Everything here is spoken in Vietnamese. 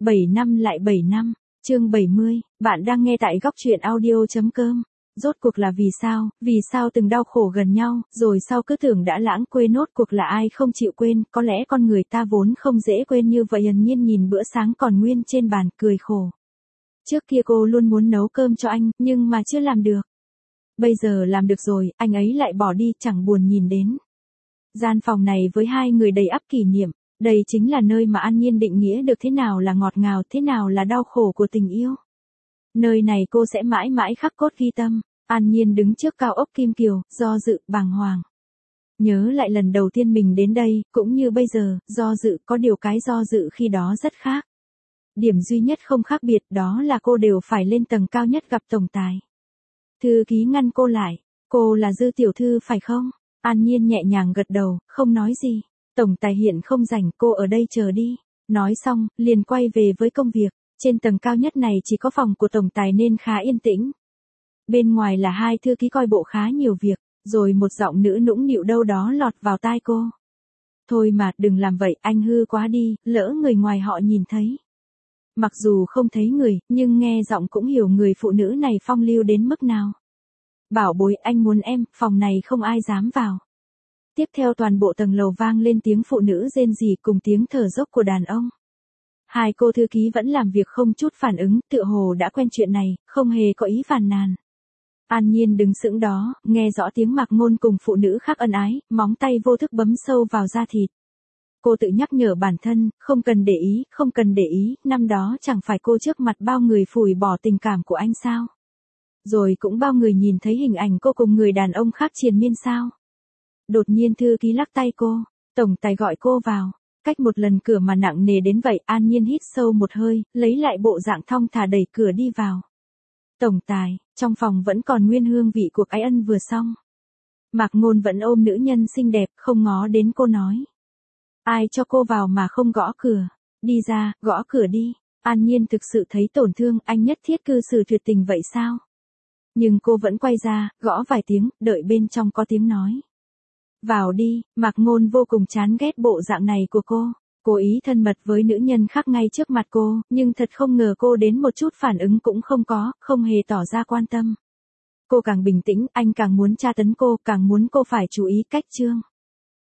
7 năm lại 7 năm, chương 70, bạn đang nghe tại góc truyện audio.com. Rốt cuộc là vì sao từng đau khổ gần nhau, rồi sau cứ tưởng đã lãng quên nốt cuộc là ai không chịu quên, có lẽ con người ta vốn không dễ quên như vậy. Hần Nhiên nhìn bữa sáng còn nguyên trên bàn, cười khổ. Trước kia cô luôn muốn nấu cơm cho anh, nhưng mà chưa làm được. Bây giờ làm được rồi, anh ấy lại bỏ đi, chẳng buồn nhìn đến. Gian phòng này với hai người đầy ắp kỷ niệm. Đây chính là nơi mà An Nhiên định nghĩa được thế nào là ngọt ngào, thế nào là đau khổ của tình yêu. Nơi này cô sẽ mãi mãi khắc cốt ghi tâm. An Nhiên đứng trước cao ốc Kim Kiều, do dự, bàng hoàng. Nhớ lại lần đầu tiên mình đến đây, cũng như bây giờ, do dự, có điều cái do dự khi đó rất khác. Điểm duy nhất không khác biệt đó là cô đều phải lên tầng cao nhất gặp tổng tài. Thư ký ngăn cô lại, cô là Dư tiểu thư phải không? An Nhiên nhẹ nhàng gật đầu, không nói gì. Tổng tài hiện không rảnh, cô ở đây chờ đi. Nói xong, liền quay về với công việc. Trên tầng cao nhất này chỉ có phòng của tổng tài nên khá yên tĩnh. Bên ngoài là hai thư ký coi bộ khá nhiều việc, rồi một giọng nữ nũng nịu đâu đó lọt vào tai cô. Thôi mà, đừng làm vậy, anh hư quá đi, lỡ người ngoài họ nhìn thấy. Mặc dù không thấy người, nhưng nghe giọng cũng hiểu người phụ nữ này phong lưu đến mức nào. Bảo bối, anh muốn em, phòng này không ai dám vào. Tiếp theo toàn bộ tầng lầu vang lên tiếng phụ nữ rên rỉ cùng tiếng thở dốc của đàn ông. Hai cô thư ký vẫn làm việc không chút phản ứng, tựa hồ đã quen chuyện này, không hề có ý phàn nàn. An Nhiên đứng sững đó, nghe rõ tiếng Mạc Ngôn cùng phụ nữ khác ân ái, móng tay vô thức bấm sâu vào da thịt. Cô tự nhắc nhở bản thân, không cần để ý, năm đó chẳng phải cô trước mặt bao người phủi bỏ tình cảm của anh sao? Rồi cũng bao người nhìn thấy hình ảnh cô cùng người đàn ông khác triền miên sao? Đột nhiên thư ký lắc tay cô, tổng tài gọi cô vào. Cách một lần cửa mà nặng nề đến vậy, An Nhiên hít sâu một hơi, lấy lại bộ dạng thong thả đẩy cửa đi vào. Tổng tài, trong phòng vẫn còn nguyên hương vị cuộc ái ân vừa xong. Mạc Ngôn vẫn ôm nữ nhân xinh đẹp, không ngó đến cô nói. Ai cho cô vào mà không gõ cửa? Đi ra, gõ cửa đi. An Nhiên thực sự thấy tổn thương, anh nhất thiết cư xử tuyệt tình vậy sao? Nhưng cô vẫn quay ra, gõ vài tiếng, đợi bên trong có tiếng nói. Vào đi. Mạc Ngôn vô cùng chán ghét bộ dạng này của cô. Cố ý thân mật với nữ nhân khác ngay trước mặt cô, nhưng thật không ngờ cô đến một chút phản ứng cũng không có, không hề tỏ ra quan tâm. Cô càng bình tĩnh, anh càng muốn tra tấn cô, càng muốn cô phải chú ý cách chương.